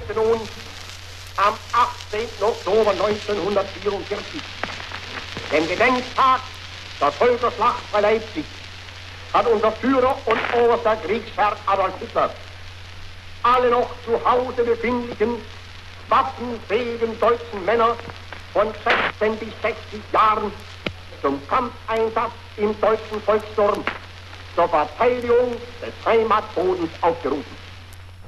heute nun am 18. Oktober 1944, dem Gedenktag der Völkerschlacht bei Leipzig, hat unser Führer und oberster Kriegsherr Adolf Hitler alle noch zu Hause befindlichen waffenfähigen deutschen Männer von 16 bis 60 Jahren zum Kampfeinsatz im deutschen Volkssturm zur Verteidigung des Heimatbodens aufgerufen.